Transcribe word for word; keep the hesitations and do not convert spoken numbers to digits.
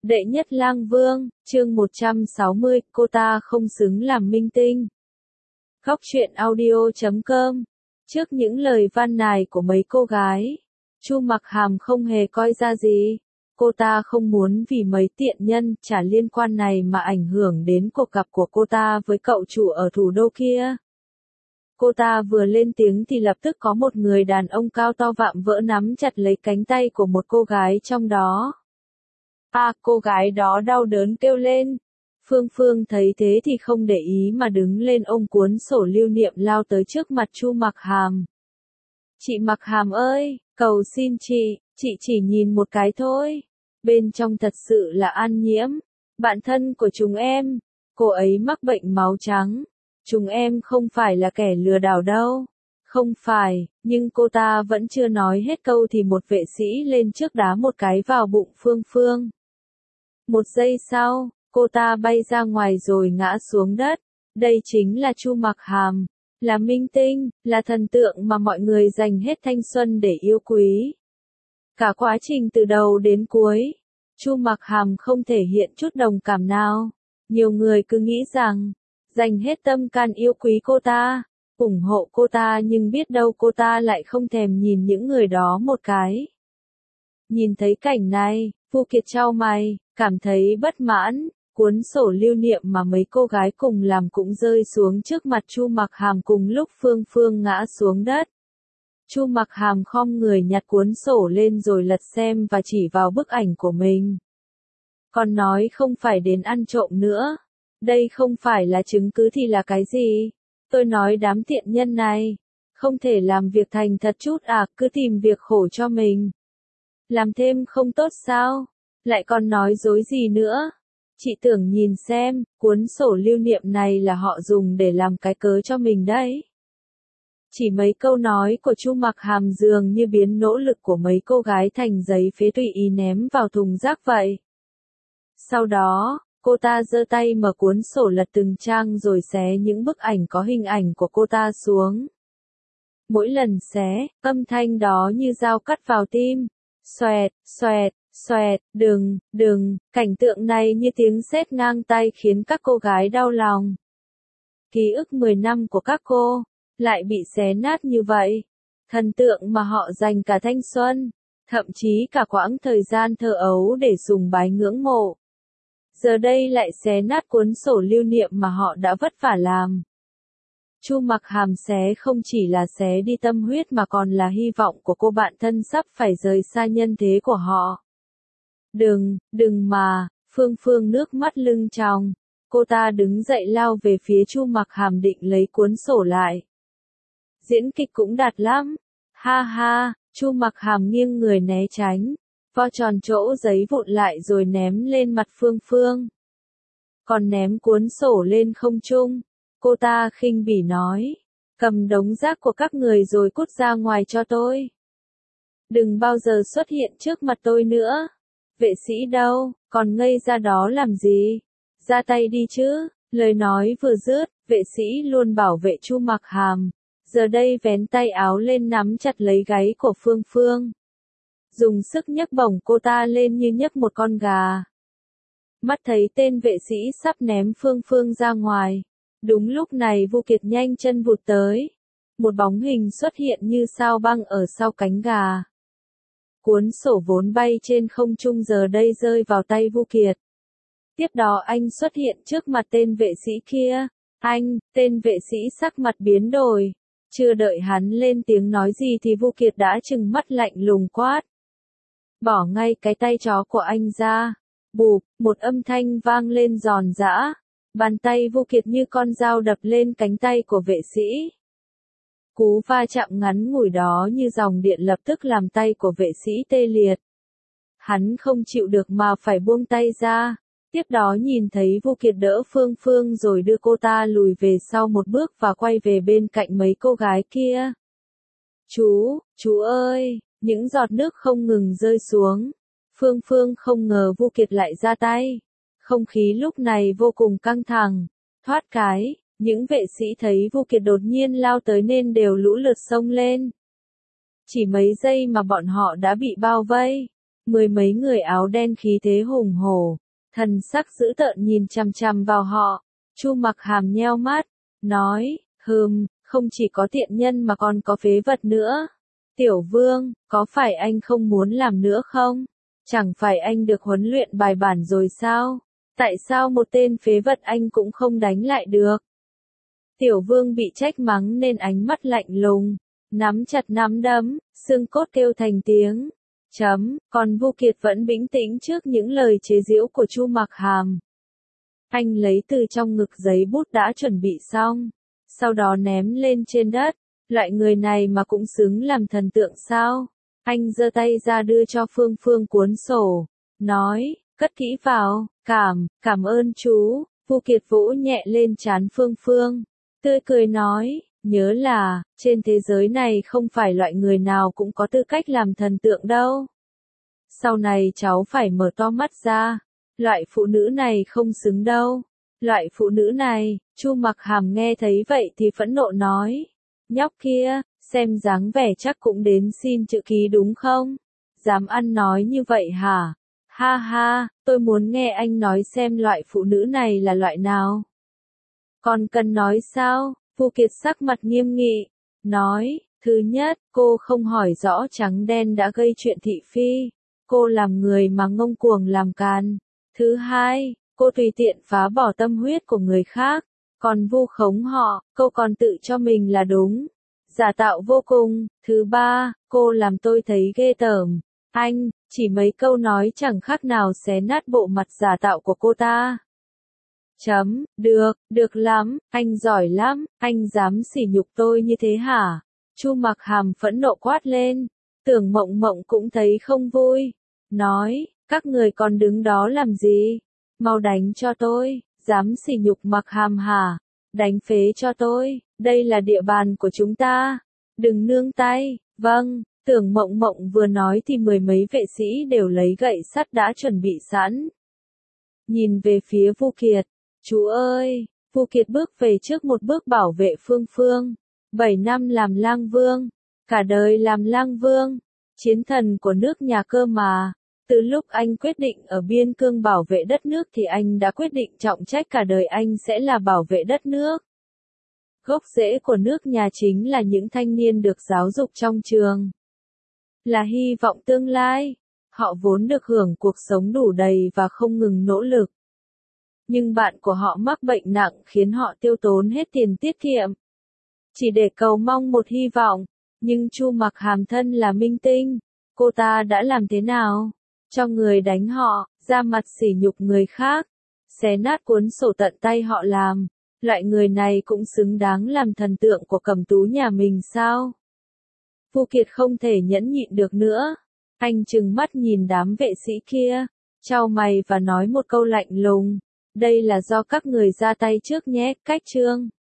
Đệ nhất lang vương, chương một trăm sáu mươi, cô ta không xứng làm minh tinh. Góc truyện audio chấm com. Trước những lời van nài của mấy cô gái, Chu Mặc Hàm không hề coi ra gì. Cô ta không muốn vì mấy tiện nhân chả liên quan này mà ảnh hưởng đến cuộc gặp của cô ta với cậu chủ ở thủ đô kia. Cô ta vừa lên tiếng thì lập tức có một người đàn ông cao to vạm vỡ nắm chặt lấy cánh tay của một cô gái trong đó. À, cô gái đó đau đớn kêu lên. Phương Phương thấy thế thì không để ý mà đứng lên ôm cuốn sổ lưu niệm lao tới trước mặt Chu Mặc Hàm. Chị Mặc Hàm ơi, cầu xin chị, chị chỉ nhìn một cái thôi. Bên trong thật sự là An Nhiễm, bạn thân của chúng em. Cô ấy mắc bệnh máu trắng. Chúng em không phải là kẻ lừa đảo đâu. Không phải, nhưng cô ta vẫn chưa nói hết câu thì một vệ sĩ lên trước đá một cái vào bụng Phương Phương. Một giây sau, cô ta bay ra ngoài rồi ngã xuống đất. Đây chính là Chu Mặc Hàm, là minh tinh, là thần tượng mà mọi người dành hết thanh xuân để yêu quý. Cả quá trình từ đầu đến cuối, Chu Mặc Hàm không thể hiện chút đồng cảm nào. Nhiều người cứ nghĩ rằng, dành hết tâm can yêu quý cô ta, ủng hộ cô ta, nhưng biết đâu cô ta lại không thèm nhìn những người đó một cái. Nhìn thấy cảnh này, Vu Kiệt chau mày, cảm thấy bất mãn, cuốn sổ lưu niệm mà mấy cô gái cùng làm cũng rơi xuống trước mặt Chu Mặc Hàm cùng lúc Phương Phương ngã xuống đất. Chu Mặc Hàm khom người nhặt cuốn sổ lên rồi lật xem và chỉ vào bức ảnh của mình. Còn nói không phải đến ăn trộm nữa. Đây không phải là chứng cứ thì là cái gì? Tôi nói đám tiện nhân này, không thể làm việc thành thật chút à, cứ tìm việc khổ cho mình. Làm thêm không tốt sao? Lại còn nói dối gì nữa? Chị tưởng nhìn xem, cuốn sổ lưu niệm này là họ dùng để làm cái cớ cho mình đấy. Chỉ mấy câu nói của Chu Mặc Hàm dường như biến nỗ lực của mấy cô gái thành giấy phế tùy ý ném vào thùng rác vậy. Sau đó, cô ta giơ tay mở cuốn sổ lật từng trang rồi xé những bức ảnh có hình ảnh của cô ta xuống. Mỗi lần xé, âm thanh đó như dao cắt vào tim. Xoẹt, xoẹt, xoẹt, đừng, đừng, cảnh tượng này như tiếng sét ngang tai khiến các cô gái đau lòng. Ký ức mười năm của các cô, lại bị xé nát như vậy. Thần tượng mà họ dành cả thanh xuân, thậm chí cả quãng thời gian thơ ấu để sùng bái ngưỡng mộ. Giờ đây lại xé nát cuốn sổ lưu niệm mà họ đã vất vả làm. Chu Mặc Hàm xé không chỉ là xé đi tâm huyết mà còn là hy vọng của cô bạn thân sắp phải rời xa nhân thế của họ. Đừng, đừng mà, Phương Phương nước mắt lưng tròng. Cô ta đứng dậy lao về phía Chu Mặc Hàm định lấy cuốn sổ lại. Diễn kịch cũng đạt lắm. Ha ha, Chu Mặc Hàm nghiêng người né tránh, vo tròn chỗ giấy vụn lại rồi ném lên mặt Phương Phương. Còn ném cuốn sổ lên không trung. Cô ta khinh bỉ nói, cầm đống rác của các người rồi cút ra ngoài cho tôi. Đừng bao giờ xuất hiện trước mặt tôi nữa. Vệ sĩ đâu, còn ngây ra đó làm gì? Ra tay đi chứ. Lời nói vừa dứt, vệ sĩ luôn bảo vệ Chu Mặc Hàm. Giờ đây vén tay áo lên nắm chặt lấy gáy của Phương Phương. Dùng sức nhấc bổng cô ta lên như nhấc một con gà. Mắt thấy tên vệ sĩ sắp ném Phương Phương ra ngoài. Đúng lúc này Vu Kiệt nhanh chân vụt tới. Một bóng hình xuất hiện như sao băng ở sau cánh gà. Cuốn sổ vốn bay trên không trung giờ đây rơi vào tay Vu Kiệt. Tiếp đó anh xuất hiện trước mặt tên vệ sĩ kia. Anh, tên vệ sĩ sắc mặt biến đổi. Chưa đợi hắn lên tiếng nói gì thì Vu Kiệt đã trừng mắt lạnh lùng quát. Bỏ ngay cái tay chó của anh ra. Bụp, một âm thanh vang lên giòn giã. Bàn tay Vu Kiệt như con dao đập lên cánh tay của vệ sĩ. Cú va chạm ngắn ngủi đó như dòng điện lập tức làm tay của vệ sĩ tê liệt. Hắn không chịu được mà phải buông tay ra. Tiếp đó nhìn thấy Vu Kiệt đỡ Phương Phương rồi đưa cô ta lùi về sau một bước và quay về bên cạnh mấy cô gái kia. Chú, chú ơi, những giọt nước không ngừng rơi xuống. Phương Phương không ngờ Vu Kiệt lại ra tay. Không khí lúc này vô cùng căng thẳng. Thoát cái, những vệ sĩ thấy Vu Kiệt đột nhiên lao tới nên đều lũ lượt xông lên. Chỉ mấy giây mà bọn họ đã bị bao vây. Mười mấy người áo đen khí thế hùng hổ, thần sắc dữ tợn nhìn chằm chằm vào họ. Chu Mặc Hàm nheo mắt, nói, hừm, không chỉ có tiện nhân mà còn có phế vật nữa. Tiểu Vương, có phải anh không muốn làm nữa không? Chẳng phải anh được huấn luyện bài bản rồi sao? Tại sao một tên phế vật anh cũng không đánh lại được? Tiểu Vương bị trách mắng nên ánh mắt lạnh lùng, nắm chặt nắm đấm, xương cốt kêu thành tiếng. Chấm, còn Vu Kiệt vẫn bình tĩnh trước những lời chế giễu của Chu Mặc Hàm. Anh lấy từ trong ngực giấy bút đã chuẩn bị xong, sau đó ném lên trên đất. Loại người này mà cũng xứng làm thần tượng sao? Anh giơ tay ra đưa cho Phương Phương cuốn sổ, nói, cất kỹ vào, cảm, cảm ơn chú. Vu Kiệt vỗ nhẹ lên trán Phương Phương, tươi cười nói, nhớ là, trên thế giới này không phải loại người nào cũng có tư cách làm thần tượng đâu. Sau này cháu phải mở to mắt ra, loại phụ nữ này không xứng đâu. Loại phụ nữ này, Chu Mặc Hàm nghe thấy vậy thì phẫn nộ nói, nhóc kia, xem dáng vẻ chắc cũng đến xin chữ ký đúng không? Dám ăn nói như vậy hả? Ha ha, tôi muốn nghe anh nói xem loại phụ nữ này là loại nào. Còn cần nói sao? Vu Kiệt sắc mặt nghiêm nghị, nói, thứ nhất, cô không hỏi rõ trắng đen đã gây chuyện thị phi. Cô làm người mà ngông cuồng làm càn. Thứ hai, cô tùy tiện phá bỏ tâm huyết của người khác. Còn vu khống họ, cô còn tự cho mình là đúng. Giả tạo vô cùng. Thứ ba, cô làm tôi thấy ghê tởm. Anh, chỉ mấy câu nói chẳng khác nào xé nát bộ mặt giả tạo của cô ta. Chấm, được, được lắm, anh giỏi lắm, anh dám sỉ nhục tôi như thế hả? Chu Mặc Hàm phẫn nộ quát lên. Tưởng Mộng Mộng cũng thấy không vui. Nói, các người còn đứng đó làm gì? Mau đánh cho tôi, dám sỉ nhục Mặc Hàm hả? Đánh phế cho tôi, đây là địa bàn của chúng ta. Đừng nương tay, vâng. Tưởng Mộng Mộng vừa nói thì mười mấy vệ sĩ đều lấy gậy sắt đã chuẩn bị sẵn. Nhìn về phía Vu Kiệt, chú ơi, Vu Kiệt bước về trước một bước bảo vệ Phương Phương. Bảy năm làm lang vương, cả đời làm lang vương, chiến thần của nước nhà cơ mà. Từ lúc anh quyết định ở biên cương bảo vệ đất nước thì anh đã quyết định trọng trách cả đời anh sẽ là bảo vệ đất nước. Gốc rễ của nước nhà chính là những thanh niên được giáo dục trong trường. Là hy vọng tương lai, họ vốn được hưởng cuộc sống đủ đầy và không ngừng nỗ lực. Nhưng bạn của họ mắc bệnh nặng khiến họ tiêu tốn hết tiền tiết kiệm. Chỉ để cầu mong một hy vọng, nhưng Chu Mặc Hàm thân là minh tinh, cô ta đã làm thế nào? Cho người đánh họ, ra mặt sỉ nhục người khác, xé nát cuốn sổ tận tay họ làm. Loại người này cũng xứng đáng làm thần tượng của Cẩm Tú nhà mình sao? Vu Kiệt không thể nhẫn nhịn được nữa. Anh trừng mắt nhìn đám vệ sĩ kia, chau mày và nói một câu lạnh lùng. Đây là do các người ra tay trước nhé, cách chương.